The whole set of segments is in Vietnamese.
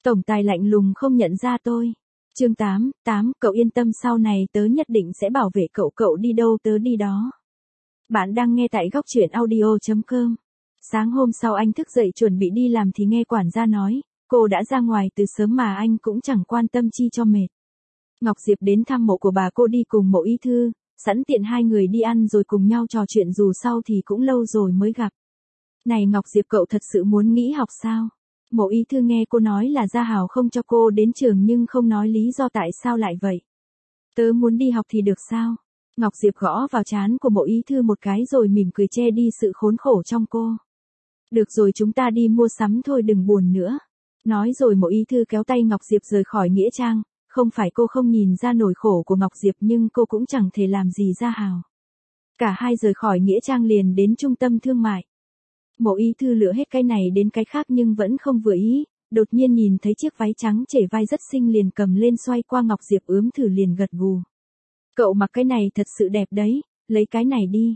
Tổng tài lạnh lùng không nhận ra tôi. Chương 8, cậu yên tâm sau này tớ nhất định sẽ bảo vệ cậu, cậu đi đâu tớ đi đó. Bạn đang nghe tại góc truyện audio.com. Sáng hôm sau anh thức dậy chuẩn bị đi làm thì nghe quản gia nói, cô đã ra ngoài từ sớm mà anh cũng chẳng quan tâm chi cho mệt. Ngọc Diệp đến thăm mộ của bà cô đi cùng Mộ Y Thư, sẵn tiện hai người đi ăn rồi cùng nhau trò chuyện dù sau thì cũng lâu rồi mới gặp. Này Ngọc Diệp, cậu thật sự muốn nghỉ học sao? Mộ Y Thư nghe cô nói là Gia Hào không cho cô đến trường nhưng không nói lý do tại sao lại vậy. Tớ muốn đi học thì được sao? Ngọc Diệp gõ vào trán của Mộ Y Thư một cái rồi mỉm cười che đi sự khốn khổ trong cô. Được rồi, chúng ta đi mua sắm thôi, đừng buồn nữa. Nói rồi Mộ Y Thư kéo tay Ngọc Diệp rời khỏi nghĩa trang. Không phải cô không nhìn ra nỗi khổ của Ngọc Diệp nhưng cô cũng chẳng thể làm gì Gia Hào. Cả hai rời khỏi nghĩa trang liền đến trung tâm thương mại. Mộ Y Thư lựa hết cái này đến cái khác nhưng vẫn không vừa ý, đột nhiên nhìn thấy chiếc váy trắng trể vai rất xinh liền cầm lên xoay qua Ngọc Diệp ướm thử liền gật gù. Cậu mặc cái này thật sự đẹp đấy, lấy cái này đi.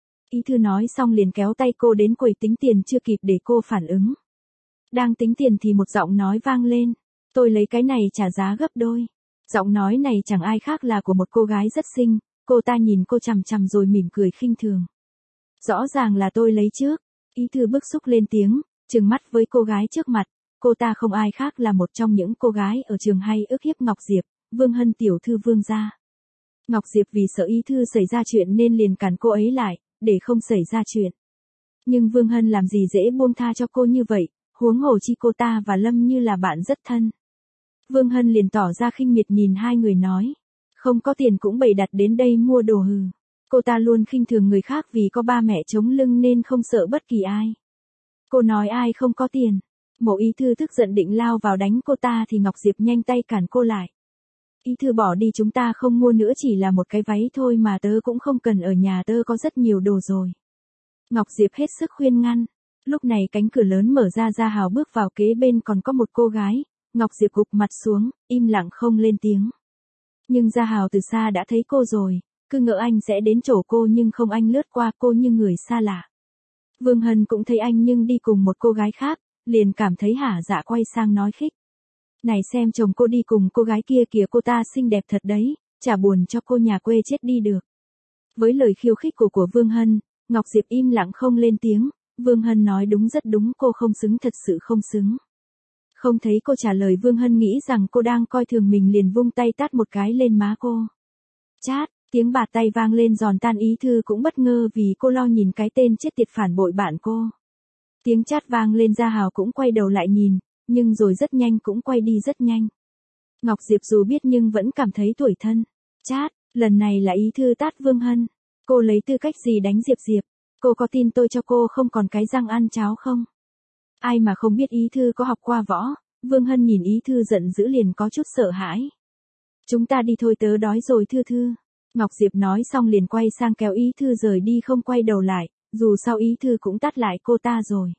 Y Thư nói xong liền kéo tay cô đến quầy tính tiền, chưa kịp để cô phản ứng. Đang tính tiền thì một giọng nói vang lên, tôi lấy cái này trả giá gấp đôi. Giọng nói này chẳng ai khác là của một cô gái rất xinh, cô ta nhìn cô chằm chằm rồi mỉm cười khinh thường. Rõ ràng là tôi lấy trước. Y Thư bức xúc lên tiếng, trừng mắt với cô gái trước mặt, cô ta không ai khác là một trong những cô gái ở trường hay ức hiếp Ngọc Diệp, Vương Hân tiểu thư Vương gia. Ngọc Diệp vì sợ Y Thư xảy ra chuyện nên liền cản cô ấy lại, để không xảy ra chuyện. Nhưng Vương Hân làm gì dễ buông tha cho cô như vậy, huống hồ chi cô ta và Lâm Như là bạn rất thân. Vương Hân liền tỏ ra khinh miệt nhìn hai người nói, không có tiền cũng bày đặt đến đây mua đồ hừ. Cô ta luôn khinh thường người khác vì có ba mẹ chống lưng nên không sợ bất kỳ ai. Cô nói ai không có tiền. Mộ Y Thư tức giận định lao vào đánh cô ta thì Ngọc Diệp nhanh tay cản cô lại. Y Thư bỏ đi, chúng ta không mua nữa, chỉ là một cái váy thôi mà, tớ cũng không cần, ở nhà tớ có rất nhiều đồ rồi. Ngọc Diệp hết sức khuyên ngăn. Lúc này cánh cửa lớn mở ra, Gia Hào bước vào, kế bên còn có một cô gái. Ngọc Diệp gục mặt xuống, im lặng không lên tiếng. Nhưng Gia Hào từ xa đã thấy cô rồi. Cứ ngỡ anh sẽ đến chỗ cô nhưng không, anh lướt qua cô như người xa lạ. Vương Hân cũng thấy anh nhưng đi cùng một cô gái khác, liền cảm thấy hả dạ, quay sang nói khích. Này xem chồng cô đi cùng cô gái kia kìa, cô ta xinh đẹp thật đấy, chả buồn cho cô nhà quê chết đi được. Với lời khiêu khích của Vương Hân, Ngọc Diệp im lặng không lên tiếng. Vương Hân nói đúng, rất đúng, cô không xứng, thật sự không xứng. Không thấy cô trả lời, Vương Hân nghĩ rằng cô đang coi thường mình liền vung tay tát một cái lên má cô. Chát. Tiếng bạt tay vang lên giòn tan, Y Thư cũng bất ngờ vì cô lo nhìn cái tên chết tiệt phản bội bạn cô. Tiếng chát vang lên, Gia Hào cũng quay đầu lại nhìn, nhưng rồi rất nhanh cũng quay đi rất nhanh. Ngọc Diệp dù biết nhưng vẫn cảm thấy tủi thân. Chát, lần này là Y Thư tát Vương Hân. Cô lấy tư cách gì đánh Diệp Diệp? Cô có tin tôi cho cô không còn cái răng ăn cháo không? Ai mà không biết Y Thư có học qua võ. Vương Hân nhìn Y Thư giận dữ liền có chút sợ hãi. Chúng ta đi thôi, tớ đói rồi Thư Thư. Ngọc Diệp nói xong liền quay sang kéo Y Thư rời đi, không quay đầu lại, dù sao Y Thư cũng tát lại cô ta rồi.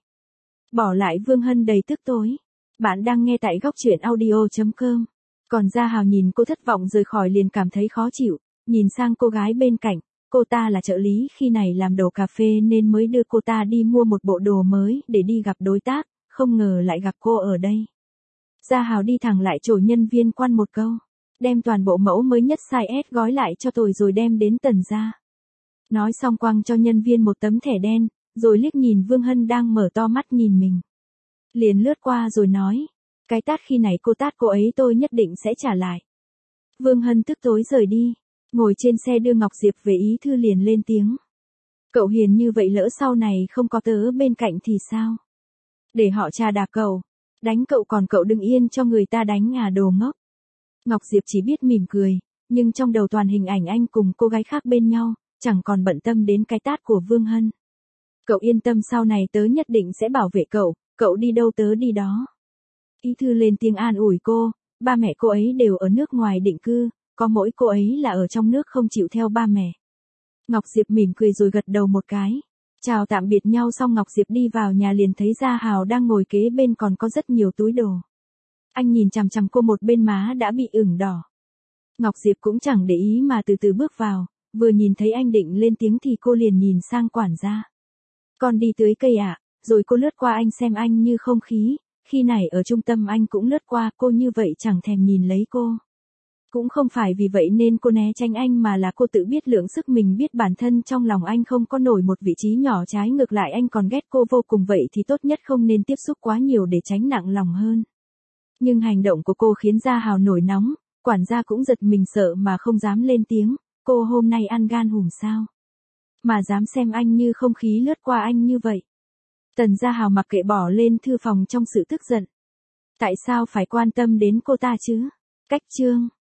Bỏ lại Vương Hân đầy tức tối. Bạn đang nghe tại góc truyện audio.com. Còn Gia Hào nhìn cô thất vọng rời khỏi liền cảm thấy khó chịu, nhìn sang cô gái bên cạnh, cô ta là trợ lý khi này làm đồ cà phê nên mới đưa cô ta đi mua một bộ đồ mới để đi gặp đối tác, không ngờ lại gặp cô ở đây. Gia Hào đi thẳng lại chỗ nhân viên quan một câu. Đem toàn bộ mẫu mới nhất size S gói lại cho tôi rồi đem đến Tần gia. Nói xong quăng cho nhân viên một tấm thẻ đen, rồi liếc nhìn Vương Hân đang mở to mắt nhìn mình. Liền lướt qua rồi nói, cái tát khi này cô tát cô ấy tôi nhất định sẽ trả lại. Vương Hân tức tối rời đi, ngồi trên xe đưa Ngọc Diệp về, Y Thư liền lên tiếng. Cậu hiền như vậy, lỡ sau này không có tớ bên cạnh thì sao? Để họ trà đạp cậu, đánh cậu còn cậu đừng yên cho người ta đánh à, đồ ngốc. Ngọc Diệp chỉ biết mỉm cười, nhưng trong đầu toàn hình ảnh anh cùng cô gái khác bên nhau, chẳng còn bận tâm đến cái tát của Vương Hân. Cậu yên tâm, sau này tớ nhất định sẽ bảo vệ cậu đi đâu tớ đi đó. Y Thư lên tiếng an ủi cô, ba mẹ cô ấy đều ở nước ngoài định cư, có mỗi cô ấy là ở trong nước không chịu theo ba mẹ. Ngọc Diệp mỉm cười rồi gật đầu một cái. Chào tạm biệt nhau xong Ngọc Diệp đi vào nhà liền thấy Gia Hào đang ngồi kế bên còn có rất nhiều túi đồ. Anh nhìn chằm chằm cô, một bên má đã bị ửng đỏ. Ngọc Diệp cũng chẳng để ý mà từ từ bước vào, vừa nhìn thấy anh định lên tiếng thì cô liền nhìn sang quản gia. Con đi tưới cây ạ, rồi cô lướt qua anh xem anh như không khí, Khi này ở trung tâm anh cũng lướt qua cô như vậy chẳng thèm nhìn lấy cô. Cũng không phải vì vậy nên cô né tránh anh mà là cô tự biết lượng sức mình, biết bản thân trong lòng anh không có nổi một vị trí nhỏ, trái ngược lại anh còn ghét cô vô cùng, vậy thì tốt nhất không nên tiếp xúc quá nhiều để tránh nặng lòng hơn. Nhưng hành động của cô khiến Gia Hào nổi nóng, quản gia cũng giật mình sợ mà không dám lên tiếng, cô hôm nay ăn gan hùm sao? Mà dám xem anh như không khí lướt qua anh như vậy. Tần Gia Hào mặc kệ bỏ lên thư phòng trong sự tức giận. Tại sao phải quan tâm đến cô ta chứ? Cách chương